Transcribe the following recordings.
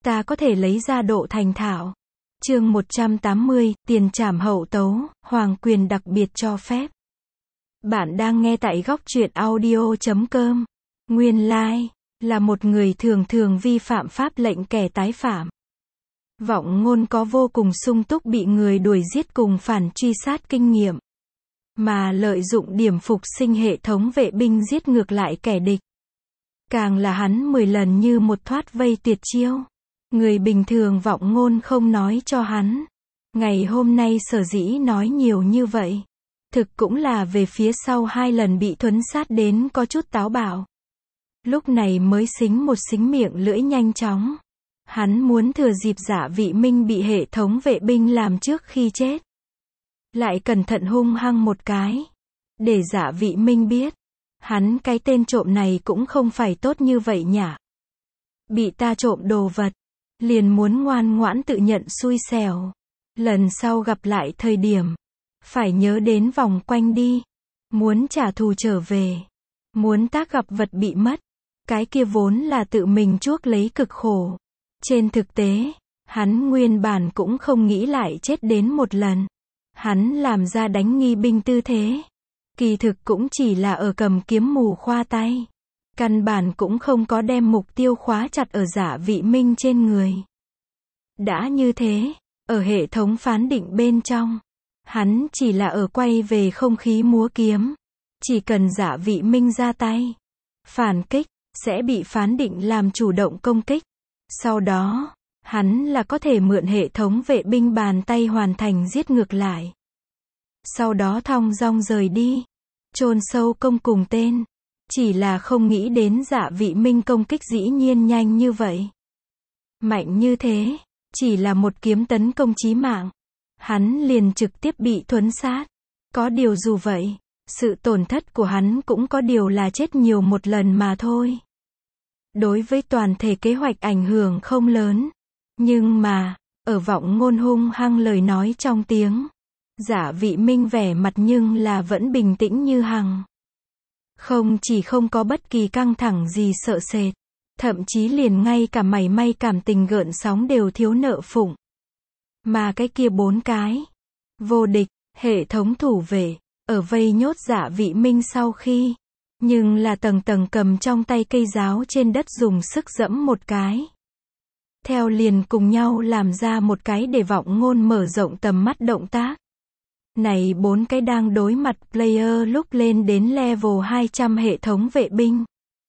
ta có thể lấy ra độ thành thạo. Chương 180, tiền trảm hậu tấu, hoàng quyền đặc biệt cho phép. Bạn đang nghe tại góc truyện audio.com. Nguyên lai, là một người thường thường vi phạm pháp lệnh kẻ tái phạm. Vọng ngôn có vô cùng sung túc bị người đuổi giết cùng phản truy sát kinh nghiệm. Mà lợi dụng điểm phục sinh hệ thống vệ binh giết ngược lại kẻ địch. Càng là hắn 10 lần như một thoát vây tuyệt chiêu. Người bình thường vọng ngôn không nói cho hắn. Ngày hôm nay sở dĩ nói nhiều như vậy. Thực cũng là về phía sau 2 lần bị thuấn sát đến có chút táo bạo. Lúc này mới xính một xính miệng lưỡi nhanh chóng. Hắn muốn thừa dịp Dạ Vị Minh bị hệ thống vệ binh làm trước khi chết. Lại cẩn thận hung hăng một cái. Để Dạ Vị Minh biết. Hắn cái tên trộm này cũng không phải tốt như vậy nhỉ. Bị ta trộm đồ vật. Liền muốn ngoan ngoãn tự nhận xui xẻo. Lần sau gặp lại thời điểm. Phải nhớ đến vòng quanh đi. Muốn trả thù trở về. Muốn tác gặp vật bị mất. Cái kia vốn là tự mình chuốc lấy cực khổ. Trên thực tế, hắn nguyên bản cũng không nghĩ lại chết đến một lần. Hắn làm ra đánh nghi binh tư thế. Kỳ thực cũng chỉ là ở cầm kiếm mù khoa tay. Căn bản cũng không có đem mục tiêu khóa chặt ở Dạ Vị Minh trên người. Đã như thế, ở hệ thống phán định bên trong, hắn chỉ là ở quay về không khí múa kiếm. Chỉ cần Dạ Vị Minh ra tay, phản kích, sẽ bị phán định làm chủ động công kích. Sau đó, hắn là có thể mượn hệ thống vệ binh bàn tay hoàn thành giết ngược lại. Sau đó thong dong rời đi, chôn sâu công cùng tên. Chỉ là không nghĩ đến Dạ Vị Minh công kích dĩ nhiên nhanh như vậy. Mạnh như thế, chỉ là một kiếm tấn công chí mạng. Hắn liền trực tiếp bị thuấn sát. Có điều dù vậy, sự tổn thất của hắn cũng có điều là chết nhiều một lần mà thôi. Đối với toàn thể kế hoạch ảnh hưởng không lớn. Nhưng mà, ở vọng ngôn hung hăng lời nói trong tiếng. Dạ Vị Minh vẻ mặt nhưng là vẫn bình tĩnh như hằng. Không chỉ không có bất kỳ căng thẳng gì sợ sệt. Thậm chí liền ngay cả mảy may cảm tình gợn sóng đều thiếu nợ phụng. Mà cái kia 4 cái. Vô địch, hệ thống thủ vệ. Ở vây nhốt Dạ Vị Minh sau khi. Nhưng là tầng tầng cầm trong tay cây giáo trên đất dùng sức dẫm một cái. Theo liền cùng nhau làm ra một cái để vọng ngôn mở rộng tầm mắt động tác. Này 4 cái đang đối mặt player lúc lên đến level 200 hệ thống vệ binh.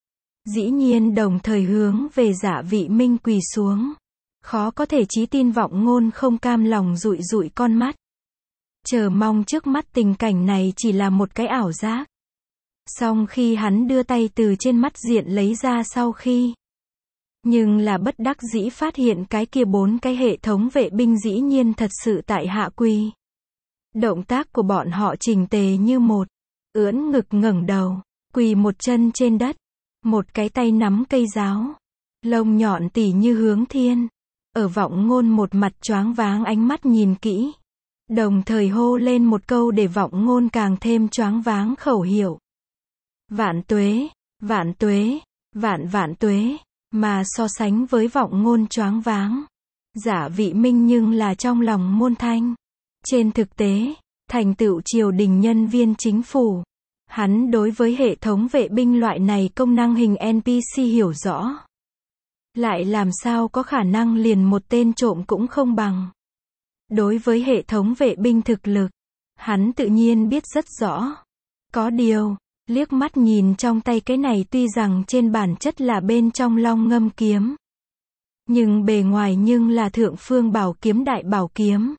Dĩ nhiên đồng thời hướng về Dạ Vị Minh quỳ xuống. Khó có thể chí tin vọng ngôn không cam lòng dụi dụi con mắt. Chờ mong trước mắt tình cảnh này chỉ là một cái ảo giác. Song khi hắn đưa tay từ trên mắt diện lấy ra sau khi. Nhưng là bất đắc dĩ phát hiện cái kia 4 cái hệ thống vệ binh dĩ nhiên thật sự tại hạ quỳ. Động tác của bọn họ chỉnh tề như một. Ưỡn ngực ngẩng đầu. Quỳ một chân trên đất. Một cái tay nắm cây giáo. Lông nhọn tỉ như hướng thiên. Ở vọng ngôn một mặt choáng váng ánh mắt nhìn kỹ. Đồng thời hô lên một câu để vọng ngôn càng thêm choáng váng khẩu hiệu. Vạn tuế, vạn tuế, vạn vạn tuế. Mà so sánh với vọng ngôn choáng váng. Dạ Vị Minh nhưng là trong lòng môn thanh. Trên thực tế, thành tựu triều đình nhân viên chính phủ. Hắn đối với hệ thống vệ binh loại này công năng hình NPC hiểu rõ. Lại làm sao có khả năng liền một tên trộm cũng không bằng. Đối với hệ thống vệ binh thực lực, hắn tự nhiên biết rất rõ. Có điều, liếc mắt nhìn trong tay cái này tuy rằng trên bản chất là bên trong long ngâm kiếm. Nhưng bề ngoài nhưng là thượng phương bảo kiếm đại bảo kiếm.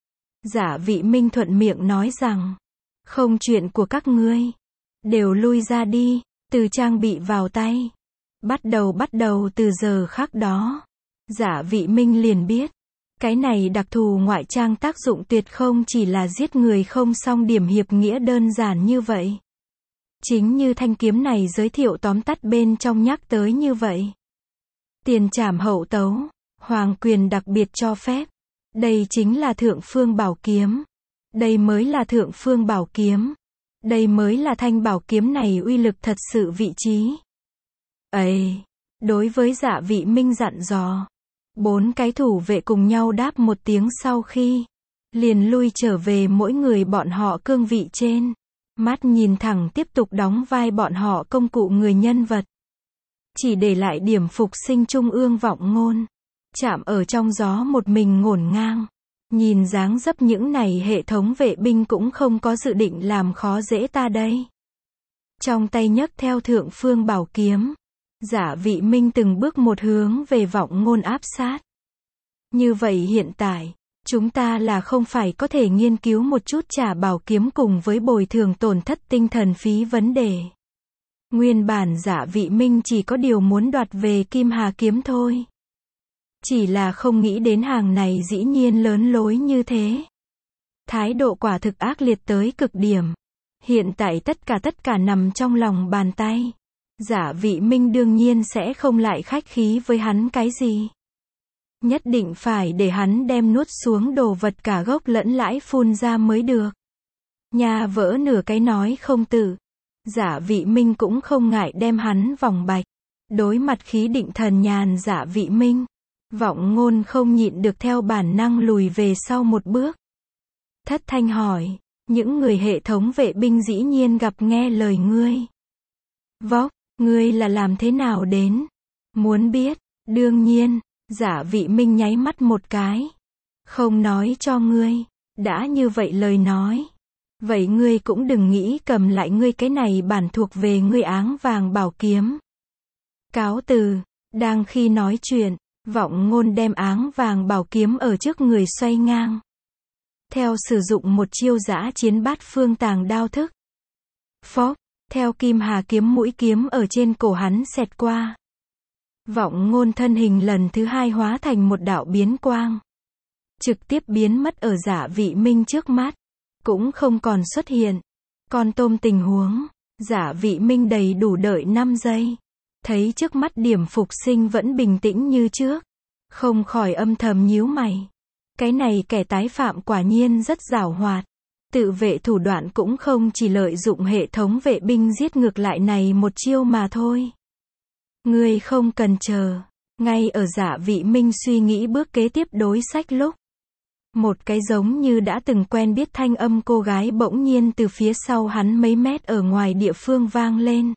Dạ Vị Minh thuận miệng nói rằng, không chuyện của các ngươi. Đều lui ra đi, từ trang bị vào tay. Bắt đầu từ giờ khắc đó. Dạ Vị Minh liền biết. Cái này đặc thù ngoại trang tác dụng tuyệt không chỉ là giết người không xong điểm hiệp nghĩa đơn giản như vậy. Chính như thanh kiếm này giới thiệu tóm tắt bên trong nhắc tới như vậy. Tiền trảm hậu tấu, hoàng quyền đặc biệt cho phép. Đây chính là thượng phương bảo kiếm. Đây mới là thượng phương bảo kiếm. Đây mới là thanh bảo kiếm này uy lực thật sự vị trí. Ấy, đối với Dạ Vị Minh dặn dò. 4 cái thủ vệ cùng nhau đáp một tiếng sau khi liền lui trở về mỗi người bọn họ cương vị trên. Mắt nhìn thẳng tiếp tục đóng vai bọn họ công cụ người nhân vật. Chỉ để lại Điểm Phục Sinh trung ương Vọng Ngôn. Chạm ở trong gió một mình ngổn ngang. Nhìn dáng dấp những này hệ thống vệ binh cũng không có dự định làm khó dễ ta đây. Trong tay nhấc theo Thượng Phương Bảo Kiếm. Giả Vị Minh từng bước một hướng về Vọng Ngôn áp sát. Như vậy hiện tại, chúng ta là không phải có thể nghiên cứu một chút trả bảo kiếm cùng với bồi thường tổn thất tinh thần phí vấn đề. Nguyên bản Giả Vị Minh chỉ có điều muốn đoạt về Kim Hà kiếm thôi. Chỉ là không nghĩ đến hàng này dĩ nhiên lớn lối như thế. Thái độ quả thực ác liệt tới cực điểm. Hiện tại tất cả nằm trong lòng bàn tay. Giả Vị Minh đương nhiên sẽ không lại khách khí với hắn cái gì. Nhất định phải để hắn đem nuốt xuống đồ vật cả gốc lẫn lãi phun ra mới được. Nhà vỡ nửa cái nói không tử. Giả Vị Minh cũng không ngại đem hắn vòng bạch. Đối mặt khí định thần nhàn Giả Vị Minh. Vọng Ngôn không nhịn được theo bản năng lùi về sau một bước. Thất thanh hỏi, những người hệ thống vệ binh dĩ nhiên gặp nghe lời ngươi. Vóc, ngươi là làm thế nào đến? Muốn biết, đương nhiên, Giả Vị Minh nháy mắt một cái. Không nói cho ngươi, đã như vậy lời nói. Vậy ngươi cũng đừng nghĩ cầm lại ngươi cái này bản thuộc về ngươi Áng Vàng Bảo Kiếm. Cáo từ, đang khi nói chuyện. Vọng Ngôn đem Áng Vàng Bảo Kiếm ở trước người xoay ngang. Theo sử dụng một chiêu dã chiến bát phương tàng đao thức. Phốc, theo Kim Hà kiếm mũi kiếm ở trên cổ hắn xẹt qua. Vọng Ngôn thân hình lần thứ hai hóa thành một đạo biến quang. Trực tiếp biến mất ở Giả Vị Minh trước mắt. Cũng không còn xuất hiện. Con tôm tình huống. Giả Vị Minh đầy đủ đợi 5 giây. Thấy trước mắt Điểm Phục Sinh vẫn bình tĩnh như trước. Không khỏi âm thầm nhíu mày. Cái này kẻ tái phạm quả nhiên rất giảo hoạt. Tự vệ thủ đoạn cũng không chỉ lợi dụng hệ thống vệ binh giết ngược lại này một chiêu mà thôi. Ngươi không cần chờ. Ngay ở Giả Vị Minh suy nghĩ bước kế tiếp đối sách lúc. Một cái giống như đã từng quen biết thanh âm cô gái bỗng nhiên từ phía sau hắn mấy mét ở ngoài địa phương vang lên.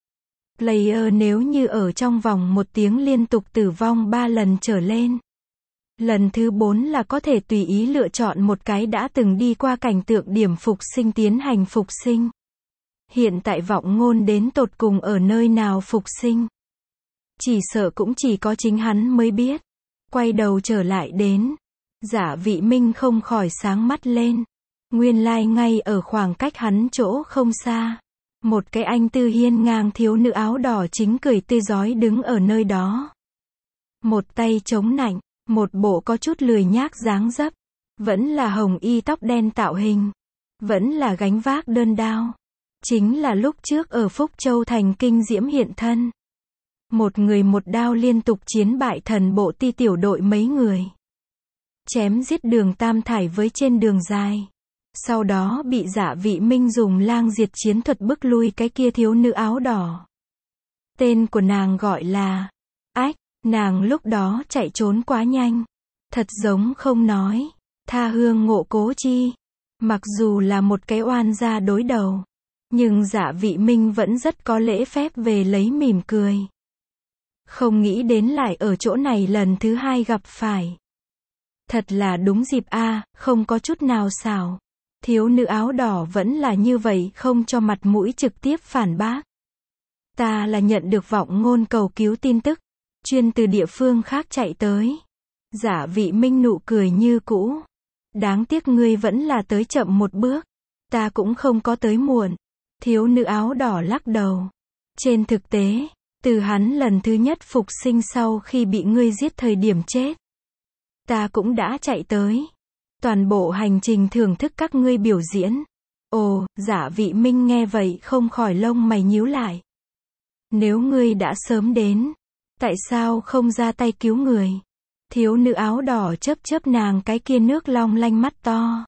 Player nếu như ở trong vòng 1 tiếng liên tục tử vong 3 lần trở lên. Lần thứ 4 là có thể tùy ý lựa chọn một cái đã từng đi qua cảnh tượng Điểm Phục Sinh tiến hành phục sinh. Hiện tại Vọng Ngôn đến tột cùng ở nơi nào phục sinh. Chỉ sợ cũng chỉ có chính hắn mới biết. Quay đầu trở lại đến. Giả Vị Minh không khỏi sáng mắt lên. Nguyên lai ngay ở khoảng cách hắn chỗ không xa. Một cái anh tư hiên ngang thiếu nữ áo đỏ chính cười tươi rói đứng ở nơi đó. Một tay chống nạnh, một bộ có chút lười nhác dáng dấp. Vẫn là hồng y tóc đen tạo hình. Vẫn là gánh vác đơn đao. Chính là lúc trước ở Phúc Châu thành kinh diễm hiện thân. Một người một đao liên tục chiến bại thần bộ ti tiểu đội mấy người. Chém giết Đường Tam Thải với trên đường dài. Sau đó bị Giả Vị Minh dùng lang diệt chiến thuật bức lui cái kia thiếu nữ áo đỏ. Tên của nàng gọi là Ách, nàng lúc đó chạy trốn quá nhanh. Thật giống không nói, tha hương ngộ cố chi. Mặc dù là một cái oan gia đối đầu. Nhưng Giả Vị Minh vẫn rất có lễ phép về lấy mỉm cười. Không nghĩ đến lại ở chỗ này lần thứ 2 gặp phải. Thật là đúng dịp a, không có chút nào xảo. Thiếu nữ áo đỏ vẫn là như vậy không cho mặt mũi trực tiếp phản bác. Ta là nhận được Vọng Ngôn cầu cứu tin tức. Chuyên từ địa phương khác chạy tới. Giả Vị Minh nụ cười như cũ. Đáng tiếc ngươi vẫn là tới chậm một bước. Ta cũng không có tới muộn. Thiếu nữ áo đỏ lắc đầu. Trên thực tế, từ hắn lần thứ nhất phục sinh sau khi bị ngươi giết thời điểm chết. Ta cũng đã chạy tới. Toàn bộ hành trình thưởng thức các ngươi biểu diễn. Ồ, Giả Vị Minh nghe vậy không khỏi lông mày nhíu lại. Nếu ngươi đã sớm đến, tại sao không ra tay cứu người? Thiếu nữ áo đỏ chớp chớp nàng cái kia nước long lanh mắt to.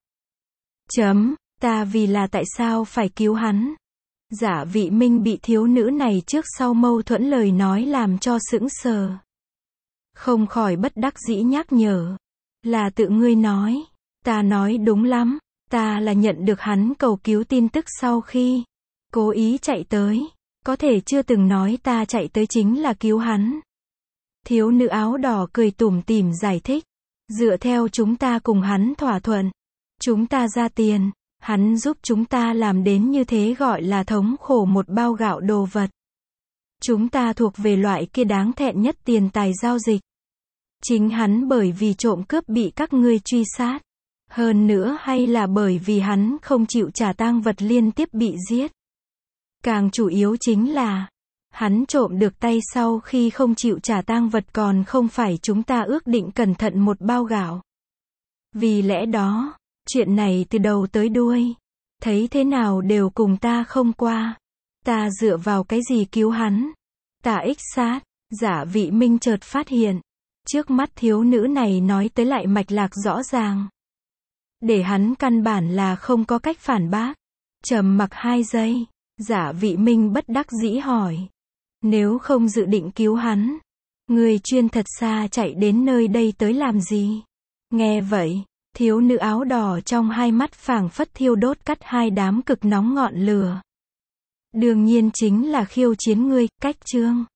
Ta vì là tại sao phải cứu hắn? Giả Vị Minh bị thiếu nữ này trước sau mâu thuẫn lời nói làm cho sững sờ. Không khỏi bất đắc dĩ nhắc nhở. Là tự ngươi nói. Ta nói đúng lắm. Ta là nhận được hắn cầu cứu tin tức sau khi cố ý chạy tới. Có thể chưa từng nói ta chạy tới chính là cứu hắn. Thiếu nữ áo đỏ cười tủm tỉm giải thích. Dựa theo chúng ta cùng hắn thỏa thuận. Chúng ta ra tiền. Hắn giúp chúng ta làm đến như thế gọi là thống khổ một bao gạo đồ vật. Chúng ta thuộc về loại kia đáng thẹn nhất tiền tài giao dịch. Chính hắn bởi vì trộm cướp bị các ngươi truy sát. Hơn nữa hay là bởi vì hắn không chịu trả tang vật liên tiếp bị giết. Càng chủ yếu chính là, hắn trộm được tay sau khi không chịu trả tang vật còn không phải chúng ta ước định cẩn thận một bao gạo. Vì lẽ đó, chuyện này từ đầu tới đuôi, thấy thế nào đều cùng ta không qua. Ta dựa vào cái gì cứu hắn? Ta ích sát. Giả Vị Minh chợt phát hiện, trước mắt thiếu nữ này nói tới lại mạch lạc rõ ràng. Để hắn căn bản là không có cách phản bác. Trầm mặc 2 giây, Giả Vị Minh bất đắc dĩ hỏi. Nếu không dự định cứu hắn, người chuyên thật xa chạy đến nơi đây tới làm gì? Nghe vậy, thiếu nữ áo đỏ trong hai mắt phảng phất thiêu đốt cắt hai đám cực nóng ngọn lửa. Đương nhiên chính là khiêu chiến ngươi, cách chương.